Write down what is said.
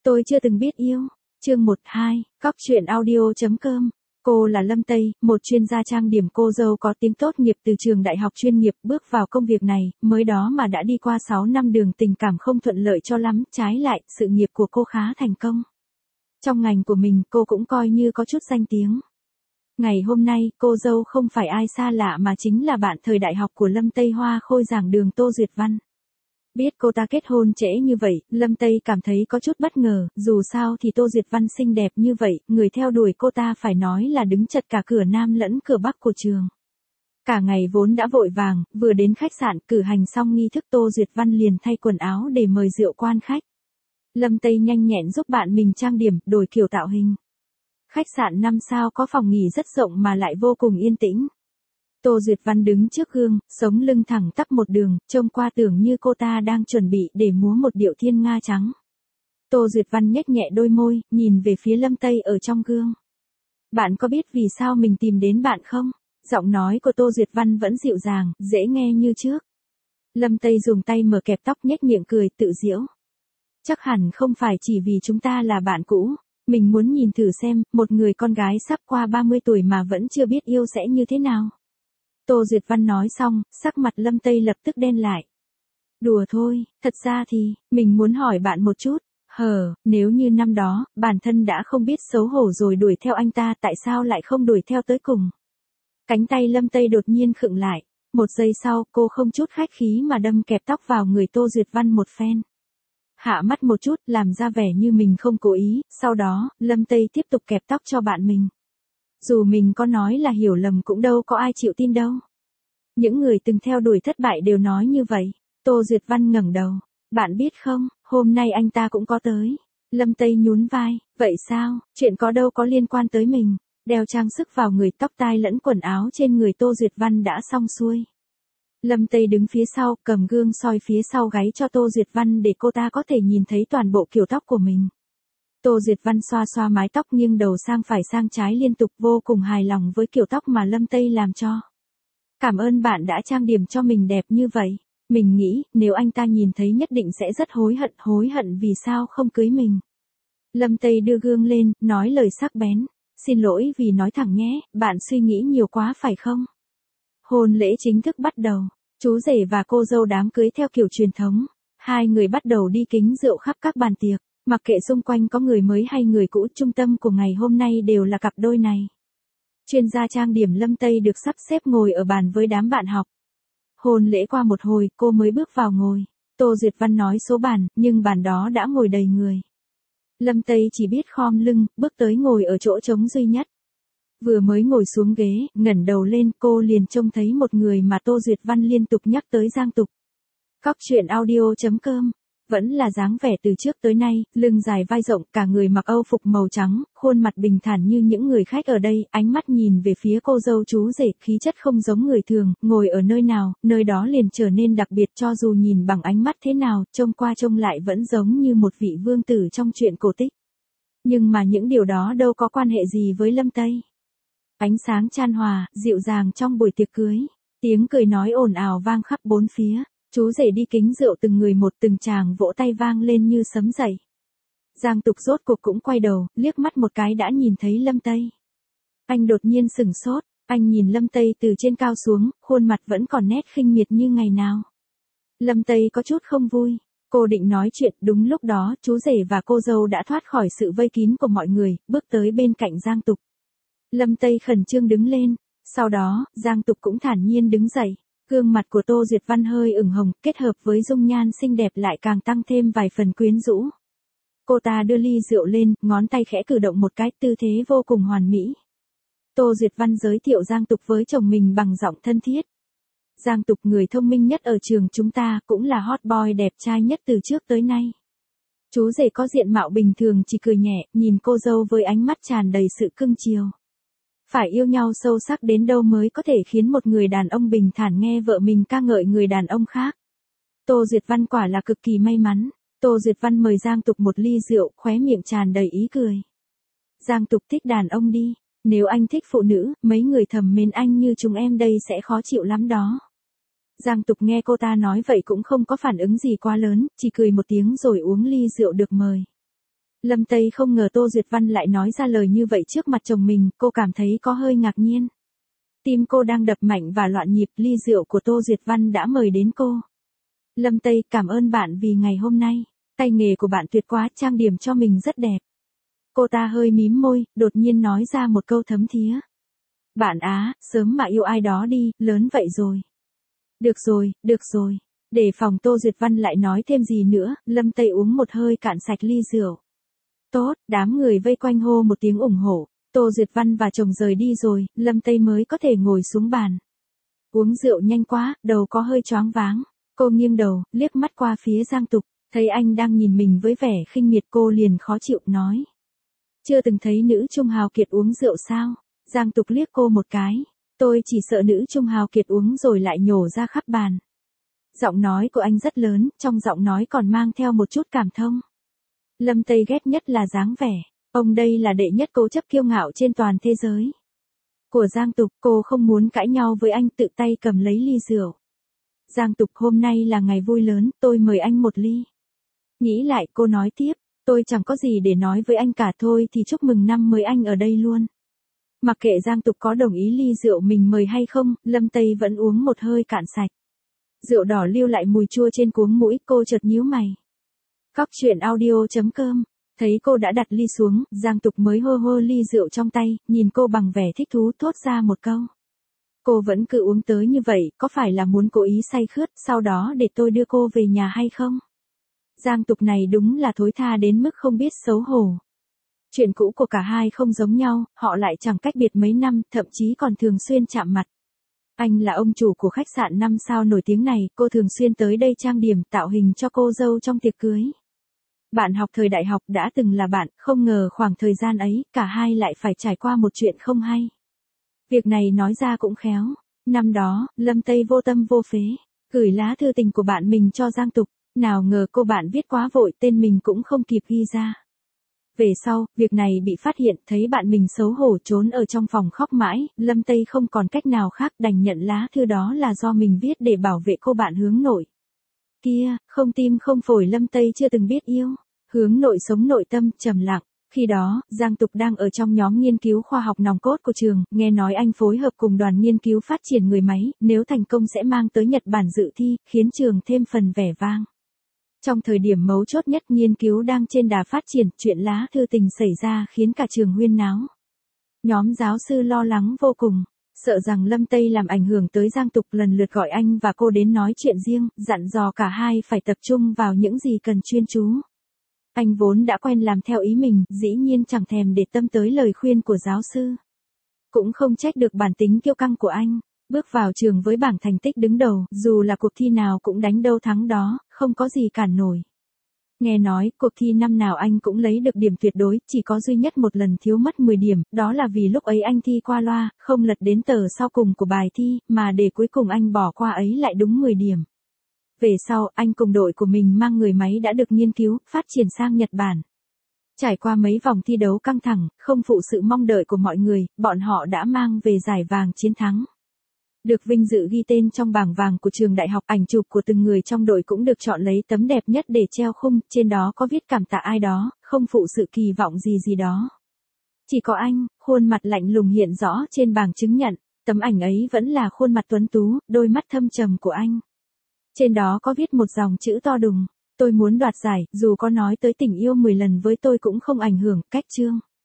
Tôi chưa từng biết yêu. Chương 12, Cóc truyện audio.com. Cô là Lâm Tây, một chuyên gia trang điểm cô dâu có tiếng tốt nghiệp từ trường đại học chuyên nghiệp, bước vào công việc này, mới đó mà đã đi qua 6 năm đường tình cảm không thuận lợi cho lắm, trái lại, sự nghiệp của cô khá thành công. Trong ngành của mình, cô cũng coi như có chút danh tiếng. Ngày hôm nay, cô dâu không phải ai xa lạ mà chính là bạn thời đại học của Lâm Tây, hoa khôi giảng đường Tô Duyệt Văn. Biết cô ta kết hôn trễ như vậy, Lâm Tây cảm thấy có chút bất ngờ, dù sao thì Tô Duyệt Văn xinh đẹp như vậy, người theo đuổi cô ta phải nói là đứng chật cả cửa Nam lẫn cửa Bắc của trường. Cả ngày vốn đã vội vàng, vừa đến khách sạn cử hành xong nghi thức, Tô Duyệt Văn liền thay quần áo để mời rượu quan khách. Lâm Tây nhanh nhẹn giúp bạn mình trang điểm, đổi kiểu tạo hình. Khách sạn 5 sao có phòng nghỉ rất rộng mà lại vô cùng yên tĩnh. Tô Duyệt Văn đứng trước gương, sống lưng thẳng tắp một đường, trông qua tưởng như cô ta đang chuẩn bị để múa một điệu thiên nga trắng. Tô Duyệt Văn nhếch nhẹ đôi môi, nhìn về phía Lâm Tây ở trong gương. Bạn có biết vì sao mình tìm đến bạn không? Giọng nói của Tô Duyệt Văn vẫn dịu dàng, dễ nghe như trước. Lâm Tây dùng tay mở kẹp tóc, nhếch miệng cười, tự giễu. Chắc hẳn không phải chỉ vì chúng ta là bạn cũ. Mình muốn nhìn thử xem, một người con gái sắp qua 30 tuổi mà vẫn chưa biết yêu sẽ như thế nào. Tô Duyệt Văn nói xong, sắc mặt Lâm Tây lập tức đen lại. Đùa thôi, thật ra thì, mình muốn hỏi bạn một chút. Nếu như năm đó, bản thân đã không biết xấu hổ rồi đuổi theo anh ta, tại sao lại không đuổi theo tới cùng? Cánh tay Lâm Tây đột nhiên khựng lại. Một giây sau, cô không chút khách khí mà đâm kẹp tóc vào người Tô Duyệt Văn một phen. Hạ mắt một chút, làm ra vẻ như mình không cố ý, sau đó, Lâm Tây tiếp tục kẹp tóc cho bạn mình. Dù mình có nói là hiểu lầm cũng đâu có ai chịu tin đâu. Những người từng theo đuổi thất bại đều nói như vậy. Tô Duyệt Văn ngẩng đầu. Bạn biết không, hôm nay anh ta cũng có tới. Lâm Tây nhún vai. Vậy sao, chuyện có đâu có liên quan tới mình. Đeo trang sức vào người, tóc tai lẫn quần áo trên người Tô Duyệt Văn đã xong xuôi. Lâm Tây đứng phía sau, cầm gương soi phía sau gáy cho Tô Duyệt Văn để cô ta có thể nhìn thấy toàn bộ kiểu tóc của mình. Tô Duyệt Văn xoa xoa mái tóc, nghiêng đầu sang phải sang trái liên tục, vô cùng hài lòng với kiểu tóc mà Lâm Tây làm cho. Cảm ơn bạn đã trang điểm cho mình đẹp như vậy. Mình nghĩ, nếu anh ta nhìn thấy nhất định sẽ rất hối hận vì sao không cưới mình. Lâm Tây đưa gương lên, nói lời sắc bén. Xin lỗi vì nói thẳng nhé, bạn suy nghĩ nhiều quá phải không? Hôn lễ chính thức bắt đầu. Chú rể và cô dâu đám cưới theo kiểu truyền thống. Hai người bắt đầu đi kính rượu khắp các bàn tiệc. Mặc kệ xung quanh có người mới hay người cũ, trung tâm của ngày hôm nay đều là cặp đôi này. Chuyên gia trang điểm Lâm Tây được sắp xếp ngồi ở bàn với đám bạn học. Hôn lễ qua một hồi, cô mới bước vào ngồi. Tô Duyệt Văn nói số bàn, nhưng bàn đó đã ngồi đầy người. Lâm Tây chỉ biết khom lưng, bước tới ngồi ở chỗ trống duy nhất. Vừa mới ngồi xuống ghế, ngẩng đầu lên, cô liền trông thấy một người mà Tô Duyệt Văn liên tục nhắc tới, Giang Tục. Cóc truyện audio.com. Vẫn là dáng vẻ từ trước tới nay, lưng dài vai rộng, cả người mặc âu phục màu trắng, khuôn mặt bình thản như những người khách ở đây, ánh mắt nhìn về phía cô dâu chú rể, khí chất không giống người thường, ngồi ở nơi nào, nơi đó liền trở nên đặc biệt, cho dù nhìn bằng ánh mắt thế nào, trông qua trông lại vẫn giống như một vị vương tử trong truyện cổ tích. Nhưng mà những điều đó đâu có quan hệ gì với Lâm Tây. Ánh sáng chan hòa, dịu dàng trong buổi tiệc cưới, tiếng cười nói ồn ào vang khắp bốn phía. Chú rể đi kính rượu từng người một, từng chàng vỗ tay vang lên như sấm dậy. Giang Tục rốt cuộc cũng quay đầu, liếc mắt một cái đã nhìn thấy Lâm Tây. Anh đột nhiên sửng sốt, anh nhìn Lâm Tây từ trên cao xuống, khuôn mặt vẫn còn nét khinh miệt như ngày nào. Lâm Tây có chút không vui, cô định nói chuyện, đúng lúc đó, chú rể và cô dâu đã thoát khỏi sự vây kín của mọi người, bước tới bên cạnh Giang Tục. Lâm Tây khẩn trương đứng lên, sau đó, Giang Tục cũng thản nhiên đứng dậy. Gương mặt của Tô Duyệt Văn hơi ửng hồng, kết hợp với dung nhan xinh đẹp lại càng tăng thêm vài phần quyến rũ. Cô ta đưa ly rượu lên, ngón tay khẽ cử động một cái, tư thế vô cùng hoàn mỹ. Tô Duyệt Văn giới thiệu Giang Tục với chồng mình bằng giọng thân thiết. Giang Tục, người thông minh nhất ở trường chúng ta, cũng là hot boy đẹp trai nhất từ trước tới nay. Chú rể có diện mạo bình thường chỉ cười nhẹ, nhìn cô dâu với ánh mắt tràn đầy sự cưng chiều. Phải yêu nhau sâu sắc đến đâu mới có thể khiến một người đàn ông bình thản nghe vợ mình ca ngợi người đàn ông khác. Tô Duyệt Văn quả là cực kỳ may mắn. Tô Duyệt Văn mời Giang Tục một ly rượu, khóe miệng tràn đầy ý cười. Giang Tục, thích đàn ông đi. Nếu anh thích phụ nữ, mấy người thầm mến anh như chúng em đây sẽ khó chịu lắm đó. Giang Tục nghe cô ta nói vậy cũng không có phản ứng gì quá lớn, chỉ cười một tiếng rồi uống ly rượu được mời. Lâm Tây không ngờ Tô Duyệt Văn lại nói ra lời như vậy trước mặt chồng mình, cô cảm thấy có hơi ngạc nhiên. Tim cô đang đập mạnh và loạn nhịp, ly rượu của Tô Duyệt Văn đã mời đến cô. Lâm Tây, cảm ơn bạn vì ngày hôm nay. Tay nghề của bạn tuyệt quá, trang điểm cho mình rất đẹp. Cô ta hơi mím môi, đột nhiên nói ra một câu thấm thía. Bạn á, sớm mà yêu ai đó đi, lớn vậy rồi. Được rồi, được rồi. Để phòng Tô Duyệt Văn lại nói thêm gì nữa, Lâm Tây uống một hơi cạn sạch ly rượu. Tốt, đám người vây quanh hô một tiếng ủng hộ. Tô Duyệt Văn và chồng rời đi rồi, Lâm Tây mới có thể ngồi xuống bàn. Uống rượu nhanh quá, đầu có hơi choáng váng. Cô nghiêng đầu, liếc mắt qua phía Giang Tục, thấy anh đang nhìn mình với vẻ khinh miệt, cô liền khó chịu nói. Chưa từng thấy nữ trung hào kiệt uống rượu sao? Giang Tục liếc cô một cái. Tôi chỉ sợ nữ trung hào kiệt uống rồi lại nhổ ra khắp bàn. Giọng nói của anh rất lớn, trong giọng nói còn mang theo một chút cảm thông. Lâm Tây ghét nhất là dáng vẻ. Ông đây là đệ nhất cố chấp kiêu ngạo trên toàn thế giới. Của Giang Tục, cô không muốn cãi nhau với anh, tự tay cầm lấy ly rượu. Giang Tục, hôm nay là ngày vui lớn, tôi mời anh một ly. Nghĩ lại, cô nói tiếp, tôi chẳng có gì để nói với anh cả, thôi thì chúc mừng năm mới anh ở đây luôn. Mặc kệ Giang Tục có đồng ý ly rượu mình mời hay không, Lâm Tây vẫn uống một hơi cạn sạch. Rượu đỏ lưu lại mùi chua trên cuống mũi, cô chợt nhíu mày. Cóc truyện audio.com. Thấy cô đã đặt ly xuống, Giang Tục mới hơ hơ ly rượu trong tay, nhìn cô bằng vẻ thích thú thốt ra một câu. Cô vẫn cứ uống tới như vậy, có phải là muốn cố ý say khướt, sau đó để tôi đưa cô về nhà hay không? Giang Tục này đúng là thối tha đến mức không biết xấu hổ. Chuyện cũ của cả hai không giống nhau, họ lại chẳng cách biệt mấy năm, thậm chí còn thường xuyên chạm mặt. Anh là ông chủ của khách sạn 5 sao nổi tiếng này, cô thường xuyên tới đây trang điểm, tạo hình cho cô dâu trong tiệc cưới. Bạn học thời đại học đã từng là bạn, không ngờ khoảng thời gian ấy, cả hai lại phải trải qua một chuyện không hay. Việc này nói ra cũng khéo. Năm đó, Lâm Tây vô tâm vô phế, gửi lá thư tình của bạn mình cho Giang Tục, nào ngờ cô bạn viết quá vội, tên mình cũng không kịp ghi ra. Về sau, việc này bị phát hiện, thấy bạn mình xấu hổ trốn ở trong phòng khóc mãi, Lâm Tây không còn cách nào khác đành nhận lá thư đó là do mình viết để bảo vệ cô bạn hướng nội. Kia, không tim không phổi, Lâm Tây chưa từng biết yêu. Hướng nội sống nội tâm, trầm lặng. Khi đó, Giang Tục đang ở trong nhóm nghiên cứu khoa học nòng cốt của trường, nghe nói anh phối hợp cùng đoàn nghiên cứu phát triển người máy, nếu thành công sẽ mang tới Nhật Bản dự thi, khiến trường thêm phần vẻ vang. Trong thời điểm mấu chốt nhất nghiên cứu đang trên đà phát triển, chuyện lá thư tình xảy ra khiến cả trường huyên náo. Nhóm giáo sư lo lắng vô cùng, sợ rằng Lâm Tây làm ảnh hưởng tới Giang Tục, lần lượt gọi anh và cô đến nói chuyện riêng, dặn dò cả hai phải tập trung vào những gì cần chuyên chú. Anh vốn đã quen làm theo ý mình, dĩ nhiên chẳng thèm để tâm tới lời khuyên của giáo sư. Cũng không trách được bản tính kiêu căng của anh. Bước vào trường với bảng thành tích đứng đầu, dù là cuộc thi nào cũng đánh đâu thắng đó, không có gì cản nổi. Nghe nói, cuộc thi năm nào anh cũng lấy được điểm tuyệt đối, chỉ có duy nhất một lần thiếu mất 10 điểm, đó là vì lúc ấy anh thi qua loa, không lật đến tờ sau cùng của bài thi, mà để cuối cùng anh bỏ qua ấy lại đúng 10 điểm. Về sau, anh cùng đội của mình mang người máy đã được nghiên cứu, phát triển sang Nhật Bản. Trải qua mấy vòng thi đấu căng thẳng, không phụ sự mong đợi của mọi người, bọn họ đã mang về giải vàng chiến thắng. Được vinh dự ghi tên trong bảng vàng của trường đại học, ảnh chụp của từng người trong đội cũng được chọn lấy tấm đẹp nhất để treo khung, trên đó có viết cảm tạ ai đó, không phụ sự kỳ vọng gì gì đó. Chỉ có anh, khuôn mặt lạnh lùng hiện rõ trên bảng chứng nhận, tấm ảnh ấy vẫn là khuôn mặt tuấn tú, đôi mắt thâm trầm của anh. Trên đó có viết một dòng chữ to đùng, tôi muốn đoạt giải, dù có nói tới tình yêu 10 lần với tôi cũng không ảnh hưởng, cách chương.